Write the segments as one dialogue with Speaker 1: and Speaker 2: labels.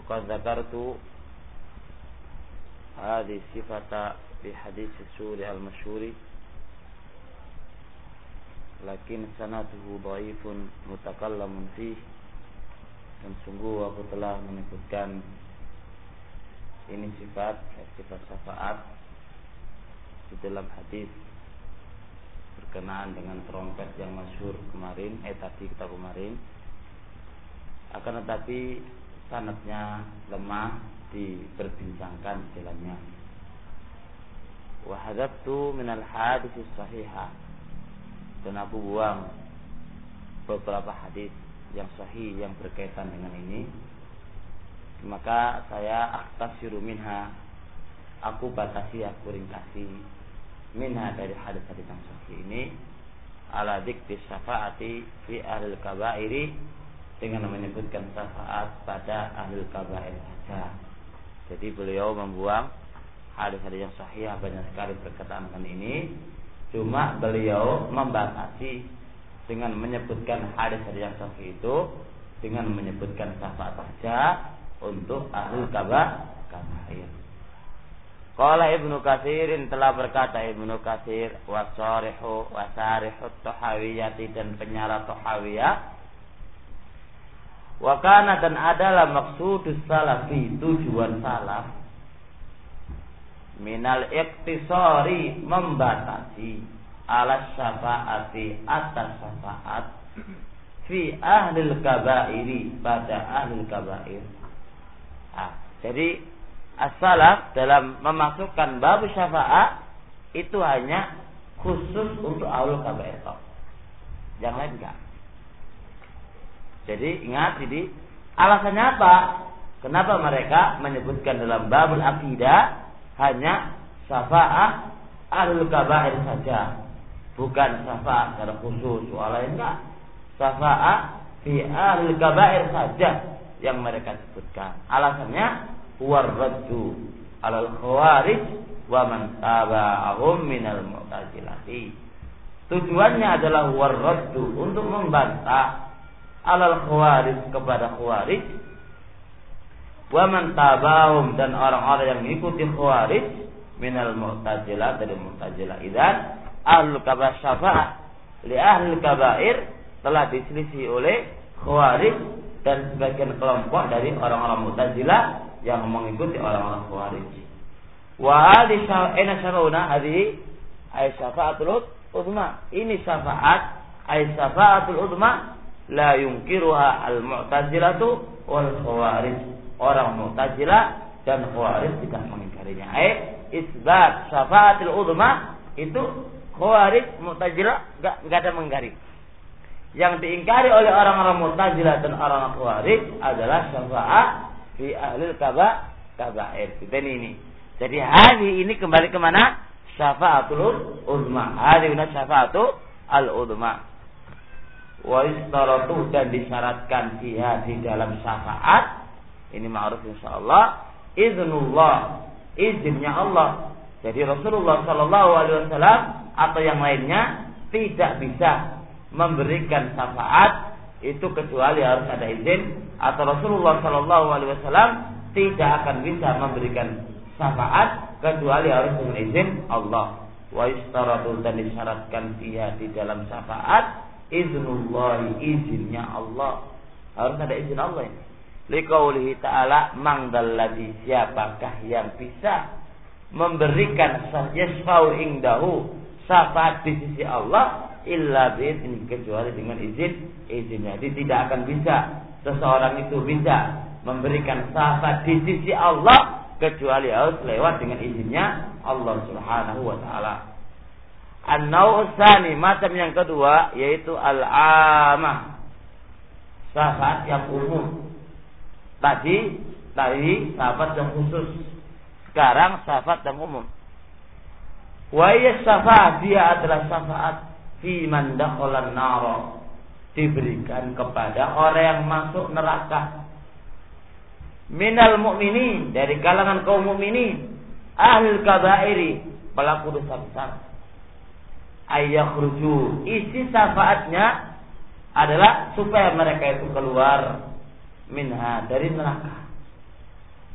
Speaker 1: qad dzakartu hadhihi sifata fi hadits as-suri al-masyhuri lakin sanaduhu dhaifun mutakallamun fihi. Dan sungguh aku telah menyebutkan ini sifat syafaat di dalam hadis berkenaan dengan trompet yang masyhur kemarin, tadi kita kemarin. Akan tetapi sanadnya lemah diperbincangkan di dalamnya. Wa hadzabtu min al-hadits as-sahihah, dan aku buang beberapa hadis yang sahih yang berkaitan dengan ini. Maka saya akhtasiru minha, aku batasi, aku ringkasi minha dari hadis-hadis yang sahih ini ala dzikri syafaati fi ahlil kabairi, dengan menyebutkan syafaat pada ahlul kabair saja. Jadi beliau membuang hadis-hadis yang sahih banyak sekali berkaitan dengan ini, cuma beliau membatasi dengan menyebutkan hadis-hadis yang sahih itu dengan menyebutkan syafaat saja untuk ahlul kabair. Qala Ibnu Katsirin, telah berkata Ibnu Katsir, wasarihu Tahawiyati, dan penyarah Tahawiyah, wa kana, dan adalah maksudus salafi, tujuan salaf, minal iktisari, membatasi, ala syafaati, atas syafaat, fi ahlil kabairi, pada ahlil kabair. Jadi as-salaf dalam memasukkan bab syafaat itu hanya khusus untuk ahlul kabair, yang lain enggak. Jadi ingat, jadi alasannya apa? Kenapa mereka menyebutkan dalam babul aqidah hanya syafaat ahlul kabair saja, bukan syafaat secara khusus soal lain enggak. Syafaat fi ahlul kabair saja yang mereka sebutkan. Alasannya huwar raddu alal khawarij wa man tabi'ahum minal mu'tazilati. Tujuannya adalah huwar raddu, untuk membantah alal khawarij, kepada khawarij, wa man tabi'ahum, dan orang-orang yang mengikuti khawarij, minal mu'tazilah, dari mu'tazilah. Idzan ahlul kabair syafaat li ahlul kabair telah diselisih oleh khawarij dan sebagian kelompok dari orang-orang mu'tazilah yang mengikuti orang-orang khawarij. Wa hadhihi syafa'una, hadhihi ay syafa'atul uzma, ini syafaat ay syafa'atul uzma, la yungkiruha al-mu'tazilatu wal khawarij. Orang mu'tazilah dan khawarij tidak mengingkarinya. Isbat syafa'atul uzma itu khawarij, mu'tazilah enggak ada mengingkari. Yang diingkari oleh orang-orang mu'tazilah dan orang khawarij adalah syafaat fi ahlil kabair. Ini. Jadi hadis ini kembali ke mana? Syafaatul uzma. Hadis ini syafaatul al-uzma. Wa istaratu, dan disyaratkan fiha, di dalam syafaat ini ma'ruf insyaallah, iznullah, izinnya Allah. Jadi Rasulullah sallallahu alaihi wasallam atau yang lainnya tidak bisa memberikan syafaat itu kecuali harus ada izin, atau Rasulullah sallallahu alaihi wasallam tidak akan bisa memberikan syafaat kecuali harus dengan izin Allah. Wa istaratu, dan disyaratkan dia di dalam syafaat iznullah, izinnya Allah, harus ada izin Allah ini. Liqaulihi ta'ala, man dalladzi, siapakah yang bisa memberikan yasfa'u indahu, syafaat di sisi Allah, illa bi'izni, kecuali dengan izinnya. Jadi tidak akan bisa seseorang itu bisa memberikan syafaat di sisi Allah kecuali harus lewat dengan izinnya Allah Subhanahu wa taala. An-naw'u tsani, macam yang kedua, yaitu al-'amah, syafaat yang umum. Tadi syafaat yang khusus, sekarang syafaat yang umum. Wa hiya syafaat, dia adalah syafaat fi man dakhala an-nar, diberikan kepada orang yang masuk neraka, minal mu'minin, dari kalangan kaum mukminin, ahlul kabairi, pelaku dosa besar. Ayakhruju, isi syafaatnya adalah supaya mereka itu keluar minha, dari neraka.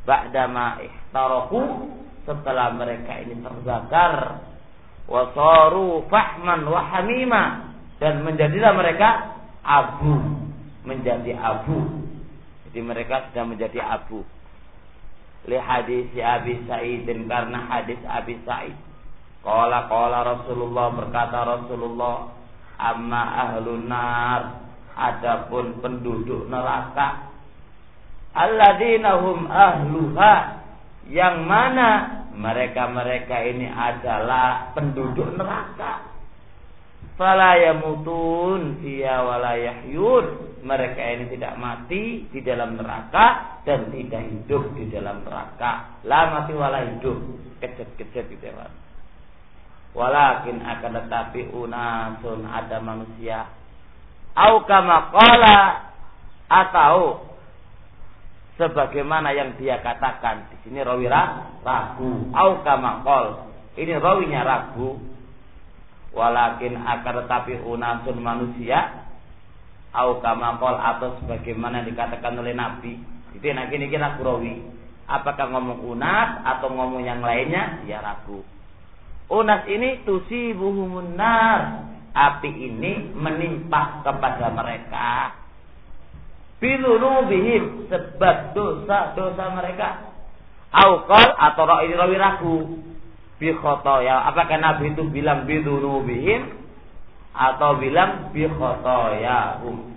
Speaker 1: ba'dama ihtaraku, setelah mereka ini terbakar, wasaru fahman wa hamima, dan menjadilah mereka abu, menjadi abu. Jadi mereka sudah menjadi abu. Li hadis Abi Sa'id, karena hadis Abi Sa'id. Qala Rasulullah, berkata Rasulullah, amma ahlun nar, adapun penduduk neraka, alladzina hum ahluha, yang mana mereka ini adalah penduduk neraka. Fala yamutun fiha wala yahyun, mereka ini tidak mati di dalam neraka dan tidak hidup di dalam neraka. La mati wala hidup, kecet-kecet gitu ya. Walakin akan tetapi unasun, ada manusia, au kama qala, atau sebagaimana yang dia katakan. Di sini rawi ragu, au kama qol, ini rawinya ragu. Walakin akan tetapi unasun, manusia, au kama qol, atau sebagaimana dikatakan oleh Nabi. Itu yang ini kira rawi. Apakah ngomong unas atau ngomong yang lainnya, dia ragu. Unas ini tusibuhumun nar, api ini menimpa kepada mereka. Bilunubihim, sebab dosa-dosa mereka. Auqal, atau rawi ragu, bi khotoya. Apakah Nabi itu bilang bilunubihim atau bilang bi khotoyahum?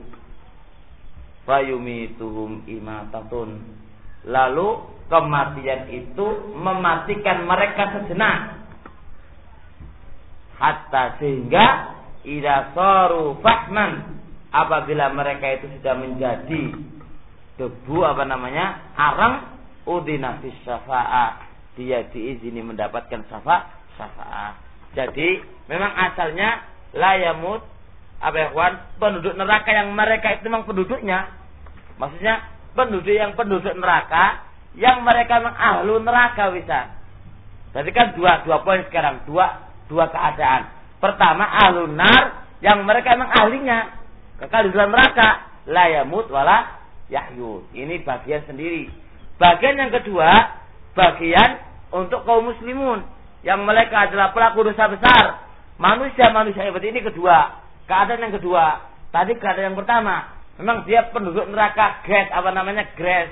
Speaker 1: Fayumituhum imatatun, lalu kematian itu mematikan mereka sejenak. Hatta sehingga idza saru fahman, apabila mereka itu sudah menjadi debu, arang, udina fis syafa'ah, dia diizini mendapatkan syafa'ah. Jadi memang asalnya la yamut penduduk neraka yang mereka itu memang penduduknya, maksudnya penduduk neraka yang mereka memang ahlu neraka bisa. Jadi kan dua poin sekarang, dua keadaan. Pertama, ahlun nar, yang mereka memang ahlinya, kekal di dalam neraka, la yamut wala yahyun. Ini bagian sendiri. Bagian yang kedua, bagian untuk kaum muslimun, yang mereka adalah pelaku dosa besar, manusia hebat. Ini kedua, keadaan yang kedua. Tadi keadaan yang pertama, memang dia penduduk neraka, Gres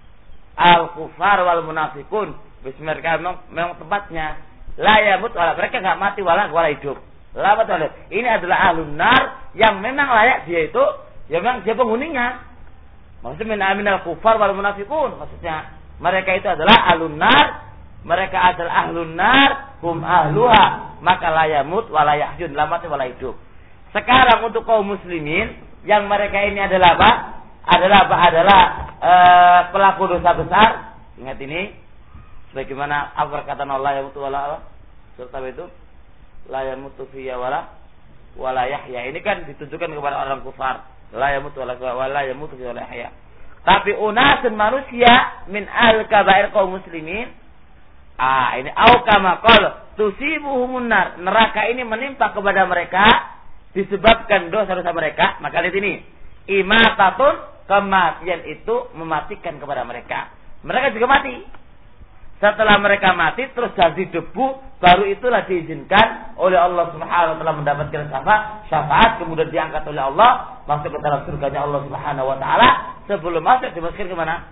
Speaker 1: al-kufar wal munafikun. Mereka memang tempatnya. La yamut wala, mereka enggak mati wala hidup. La betul. Ini adalah ahlun nar yang memang layak dia itu, ya memang dia penghuninya. Maksudnya min aminal kufar wal munafiqun, maksudnya mereka itu adalah ahlun nar, mereka adalah ahlun nar, hum ahluha, maka la yamut wala yahyun, la mati wala hidup. Sekarang untuk kaum muslimin yang mereka ini adalah apa? Adalah pelaku dosa besar. Ingat ini. Bagaimana apa kata Allah yamutu wala serta itu la yamutu fiya wala yahya. Ini kan ditujukan kepada orang kufar. La yamutu wala yamutu fiya wala yahya. Tapi unasun manusia min al-kabair kaum muslimin. Ini au kama qala tusibuhumun nar. Neraka ini menimpa kepada mereka disebabkan dosa-dosa mereka. Maka lihat ini, imatatun, kematian itu mematikan kepada mereka. Mereka juga mati. Setelah mereka mati terus jadi debu, baru itulah diizinkan oleh Allah Subhanahu wa taala mendapatkan syafaat, kemudian diangkat oleh Allah masuk ke dalam surganya Allah Subhanahu wa taala. Sebelum masuk dimasukkan kemana?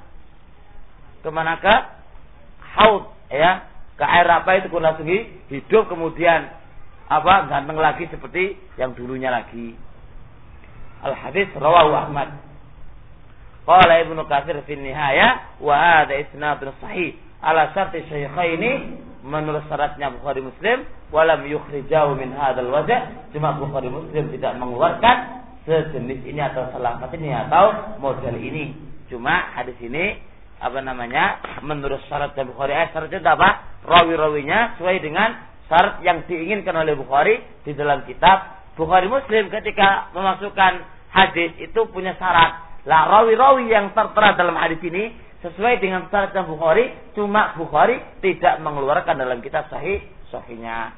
Speaker 1: Ke haud, ya, ke air apa itu langsung hidup, kemudian ganteng lagi seperti yang dulunya lagi. Al hadis rawahu Ahmad. Qala Ibnu Katsir fi nihaya wa hadha isnadun sahih ala syarti syaikhaini, menurut syaratnya Bukhari Muslim, walam yukhrijahu min hadzal wajh, cuma Bukhari Muslim tidak mengeluarkan sejenis ini atau salah satu ini atau model ini. Cuma hadis ini menurut syaratnya Bukhari, syaratnya apa? Rawi-rawinya sesuai dengan syarat yang diinginkan oleh Bukhari di dalam kitab. Bukhari Muslim ketika memasukkan hadis itu punya syarat. Lah rawi-rawi yang tertera dalam hadis ini sesuai dengan syaratnya Bukhari, cuma Bukhari tidak mengeluarkan dalam kitab sahihnya.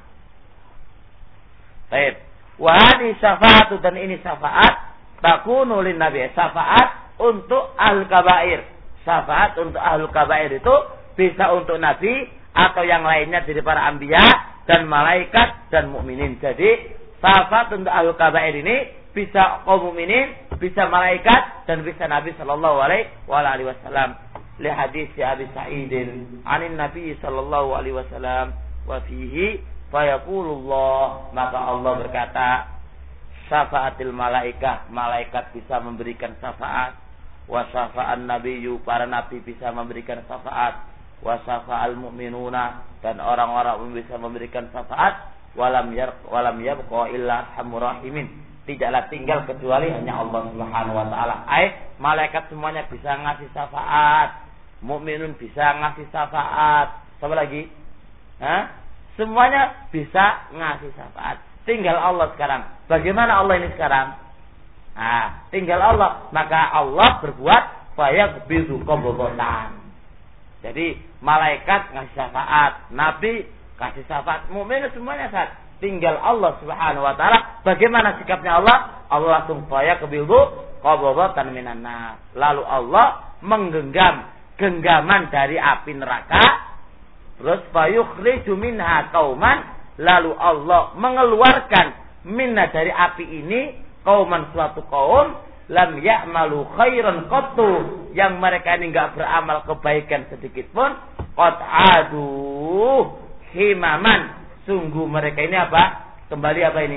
Speaker 1: Baik. Wa hadhi syafaatu, dan ini syafaat takunu lin nabi, syafaat untuk al-kabair. syafaat untuk ahlul kabair itu bisa untuk nabi atau yang lainnya dari para anbiya dan malaikat dan mukminin. Jadi syafaat untuk ahlul kabair ini bisa kaum mukminin, bisa malaikat dan bisa Nabi sallallahu alaihi wasallam. Li hadis Abi Sa'idin 'anin Nabi sallallahu alaihi wasallam wa fihi fayaqulullah, maka Allah berkata, syafaatil malaikah, malaikat bisa memberikan syafaat, wa syafa'an nabiyyu, para nabi bisa memberikan syafaat, wa syafa'al mu'minuna, dan orang-orang bisa memberikan syafaat, walam yabqa illa arhamur rahimin, tidaklah tinggal kecuali hanya Allah Subhanahu wa taala. Malaikat semuanya bisa ngasih syafaat, mukminun bisa ngasih syafaat. Siapa lagi? Semuanya bisa ngasih syafaat. Tinggal Allah sekarang. Bagaimana Allah ini sekarang? Tinggal Allah. Maka Allah berbuat fayaqbidu qabdatan. Jadi malaikat ngasih syafaat, nabi kasih syafaat, mukmin semuanya saat. Tinggal Allah Subhanahu wa taala bagaimana sikapnya Allah? Allah langsung fayaqbidu qabdatan minan nar. Lalu Allah menggenggam genggaman dari api neraka. Terus fayukhriju minha qauman, lalu Allah mengeluarkan minna dari api ini qauman, suatu kaum lam ya'malu khairan qattu, yang mereka ini enggak beramal kebaikan sedikit pun, qad adu himaman, sungguh mereka ini apa? Kembali apa ini?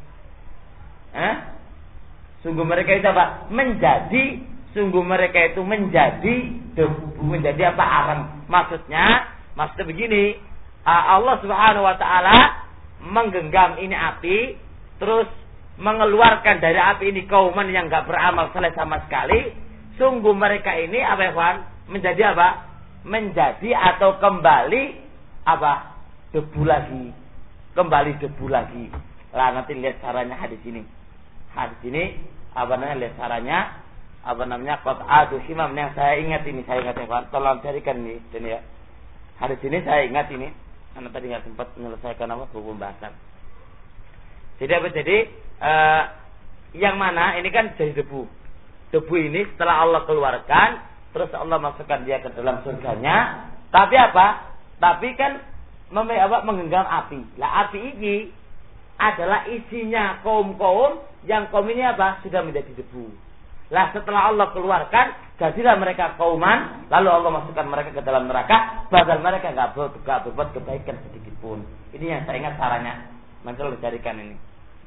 Speaker 1: Sungguh mereka itu apa? Sungguh mereka itu menjadi debu, menjadi apa? Arang. Maksudnya begini, Allah Subhanahu wa taala menggenggam ini api, terus mengeluarkan dari api ini kauman yang enggak beramal saleh sama sekali. Sungguh mereka ini apa ya, Wan? Menjadi apa? Menjadi atau kembali apa? Debu lagi. Kembali debu lagi. Lah nanti lihat caranya hadis ini. Hadis ini apa namanya? Lihat caranya apa namanya? Qad adu himam, yang saya ingat ini, saya ingat ya, Wan. Tolong carikan nih sini ya. Hadis ini saya ingat ini, karena tadi nggak sempat menyelesaikan pembahasan. Jadi yang mana ini kan jadi debu. Debu ini setelah Allah keluarkan, terus Allah masukkan dia ke dalam surganya. Tapi apa? Tapi kan menggenggam api. Lah api ini adalah isinya kaum-kaum yang kaum ini apa? Sudah menjadi debu. Lah setelah Allah keluarkan, jadilah mereka kauman, lalu Allah masukkan mereka ke dalam neraka, padahal mereka enggak berbuat kebaikan sedikit pun. Ini yang saya ingat caranya. Mantul dicarikan ini.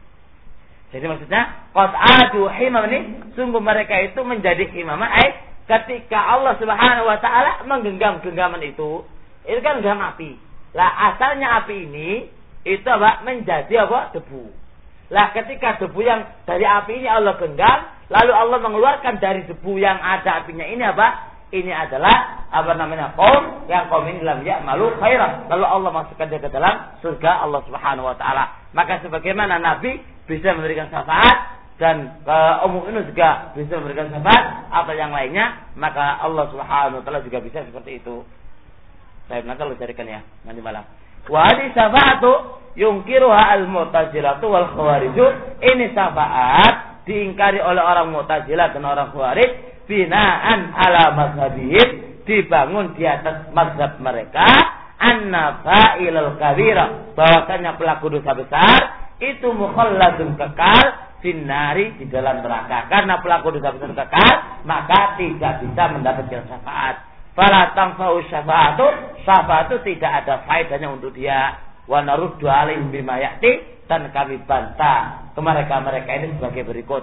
Speaker 1: Jadi maksudnya qad adu himam ini, sungguh mereka itu menjadi himaman, ketika Allah Subhanahu wa taala menggenggam genggaman itu kan genggam api. Lah asalnya api ini itu apa? Menjadi apa? Debu. Lah ketika debu yang dari api ini Allah genggam, lalu Allah mengeluarkan dari debu yang ada apinya ini apa? Ini adalah apa namanya? Kaum yang kaum ini lam ya'malu khairan. Lalu Allah masukkan dia ke dalam surga Allah Subhanahu wa taala. Maka sebagaimana Nabi bisa memberikan syafaat dan umum ini juga bisa memberikan syafaat atau yang lainnya, maka Allah Subhanahu wa taala juga bisa seperti itu. Saya nanti lo carikan ya nanti malam. Wa hadis syafaatu yungkiruha al-mu'tazilatu wal khawariju. Ini syafaat diingkari oleh orang Mu'tazilah dan orang Khawarij binaan ala mazhabihim, dibangun di atas mazhab mereka, anna fa'ilal kabira, bahwasanya pelaku dosa besar itu mukhalladun kekal finnari, di dalam neraka. Karena pelaku dosa besar kekal, maka tidak bisa mendapatkan syafaat. Fala tanfa'u syafaatu, syafaatu tidak ada faedahnya untuk dia. Wa naruddu alaihim bima ya'ti, dan kami bantah ke mereka ini sebagai berikut.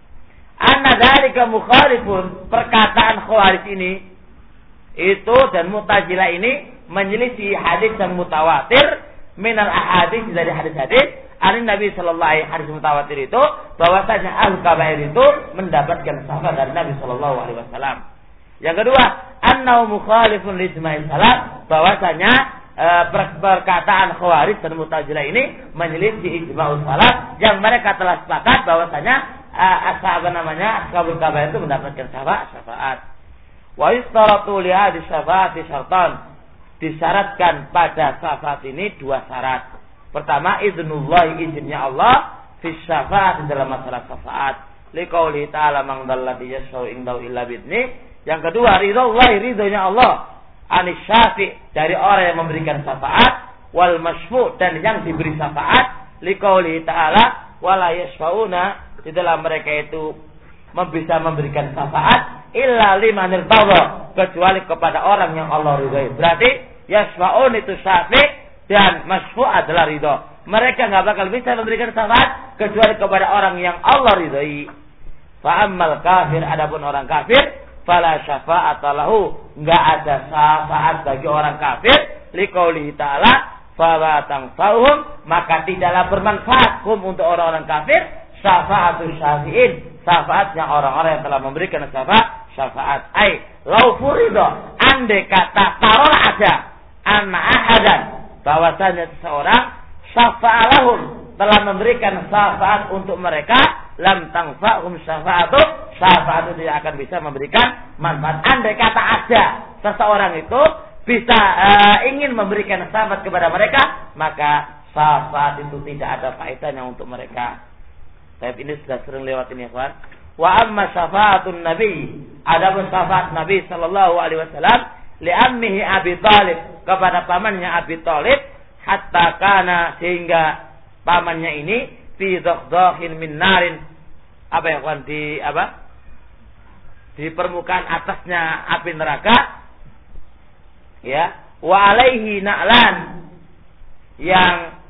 Speaker 1: Anna dzalika mukhalifun, perkataan Khawarij ini itu dan Mu'tazilah ini menyelisih hadis yang mutawatir minal ahadits, dari hadis-hadis dari Nabi sallallahu alaihi wasallam. Hadis mutawatir itu bahwasanya ahlul kabair itu mendapatkan syafaat dari Nabi sallallahu alaihi wasallam. Yang kedua, annahu mukhalifun li ijma'is salaf, bahwasanya perkataan Khawarij dan Mu'tazilah ini menyelisih ijma'ul salaf yang mereka telah sepakat bahwasanya ashabul kabair itu mendapatkan syafaat. Wa yustaratu li hadhihi syafaati syartan, disyaratkan pada syafaat ini dua syarat. Pertama, idznullahi, izinnya Allah fi syafaat, dalam masalah syafaat. Liqauli ta'ala man dzalladzi yashfa'u indahu illa bi'idznih, Yang kedua, ridhonya Allah. Anis syafi' dari orang yang memberikan syafaat, wal masyfu' dan yang diberi syafaat, liqaulihi ta'ala wala yashfa'una, di dalam mereka itu bisa memberikan syafaat illa liman irtadha, kecuali kepada orang yang Allah ridhai. Berarti yashfa'un itu syafi' dan masyfu' adalah ridho. Mereka enggak bakal bisa memberikan syafaat kecuali kepada orang yang Allah ridhai. Fa ammal kafir, adapun orang kafir, fala syafa'ata lahu, enggak ada syafaat bagi orang kafir, liqaulihi ta'ala fala tanfa'uhum, maka tidaklah bermanfaat untuk orang-orang kafir syafa'atul syafi'in, syafaatnya orang-orang yang telah memberikan syafaat. Ai lau furido, andai kata taruh ada anna ahadan, bahwasanya seseorang syafa'alahum, telah memberikan syafaat untuk mereka, lam tanfa'hum syafa'atu, syafaat itu tidak akan bisa memberikan manfaat. Andai kata ada seseorang itu bisa ingin memberikan syafaat kepada mereka, maka syafaat itu tidak ada faedahnya untuk mereka. Tapi ini sudah sering lewat ini, ya kawan. Wa amma syafaatun nabi, adapun syafaat Nabi sallallahu alaihi wasallam li ammihi Abi Thalib, kepada pamannya Abi Thalib, hatta kana, sehingga pamannya ini fi dhakhin min narin, apa ya kawan, di permukaan atasnya api neraka, ya, wa alaihi na'lan, yang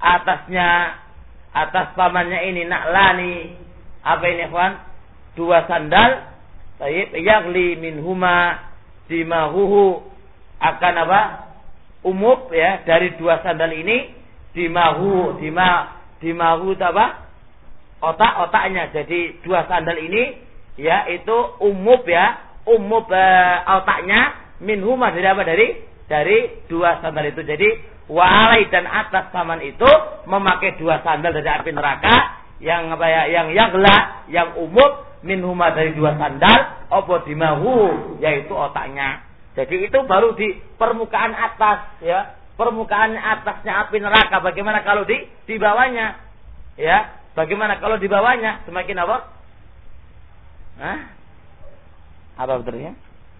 Speaker 1: atas pamannya ini na'lani, apa ini kawan, 2 sandal, tayyib yaghli minhuma dimahuhu, akan apa, umub, ya, dari 2 sandal ini dimahu itu apa, otaknya. Jadi 2 sandal ini, ya, itu umub, ya, otaknya, minhuma, dari apa, dari 2 sandal itu. Jadi wa'alai, dan atas paman itu memakai 2 sandal dari api neraka, yang apa ya, yang yaghla, yang umub, minhuma, dari 2 sandal, opo dimahu, yaitu otaknya. Jadi itu baru di permukaan atas, ya, permukaan atasnya api neraka. Bagaimana kalau di bawahnya, ya, bagaimana kalau di bawahnya, semakin apa? Apa betulnya?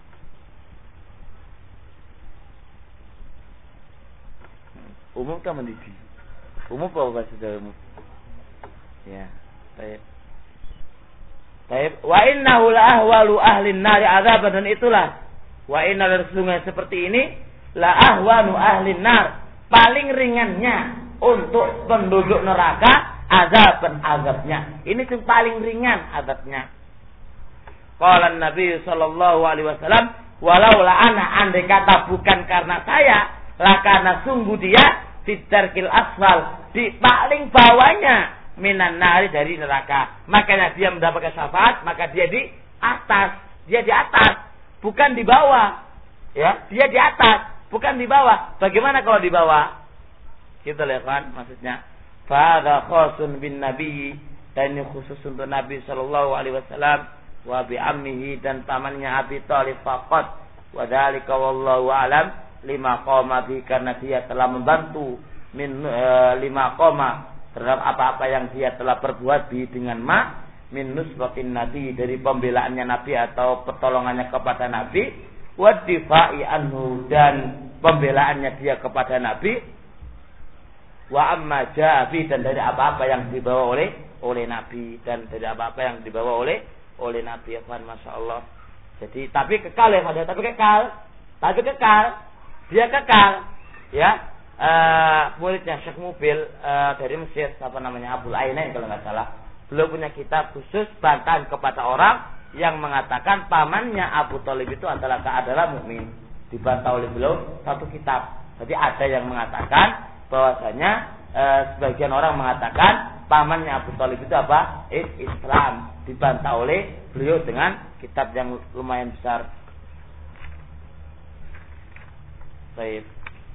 Speaker 1: Umum kan mendidih. Umum apa bahasa Jawa umum? Ya, baik. Baik. Wa innahu la ahwalu ahli nari adzaban, dan itulah, wa inna sesungguhnya seperti ini, la ahwanu ahli nar, paling ringannya untuk penduduk neraka azabnya. Ini yang paling ringan azabnya. Qala Nabi sallallahu alaihi wasallam, walau la ana, andai kata bukan karena saya, lakana sungguh dia fitarkil asfal, di paling bawahnya, minan nari, dari neraka. Makanya dia mendapatkan syafaat, maka dia di atas, bukan di bawah, ya, dia di atas, bukan di bawah. Bagaimana kalau di bawah? Kita lihat kan maksudnya. Fa'adha khusun bin nabi, dan ini khusus untuk Nabi sallallahu alaihi wasallam, wa bi ammihi, dan pamannya Abi Thalib faqat, wa dzalika wallahu a'lam, lima qoma bi, karena dia telah membantu lima qoma, terhadap apa-apa yang dia telah perbuat bi, dengan min nusbatin nabi, dari pembelaannya Nabi atau pertolongannya kepada Nabi, wa difa'i anhu, dan pembelaannya dia kepada Nabi, wa amma ja'abi, dan dari apa-apa yang dibawa oleh Nabi, dan dari apa-apa yang dibawa oleh Nabi. Ya kan, Masya Allah. Jadi tapi kekal, ya, tapi kekal, dia kekal, ya. Muridnya Syekh Mubil dari Mesir, apa namanya, Abul Ainain kalau nggak salah, beliau punya kitab khusus bantahan kepada orang yang mengatakan pamannya Abu Thalib itu adalah mukmin. Dibantah oleh beliau satu kitab. Jadi ada yang mengatakan bahwasanya sebagian orang mengatakan pamannya Abu Thalib itu apa? Islam. Dibantah oleh beliau dengan kitab yang lumayan besar. Baik.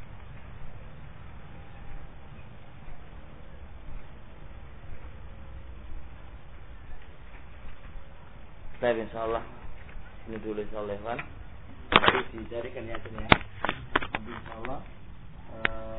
Speaker 1: Baik, insyaallah. Ini dulu insyaallah kan. Dicarikan ya sini ya. Insyaallah.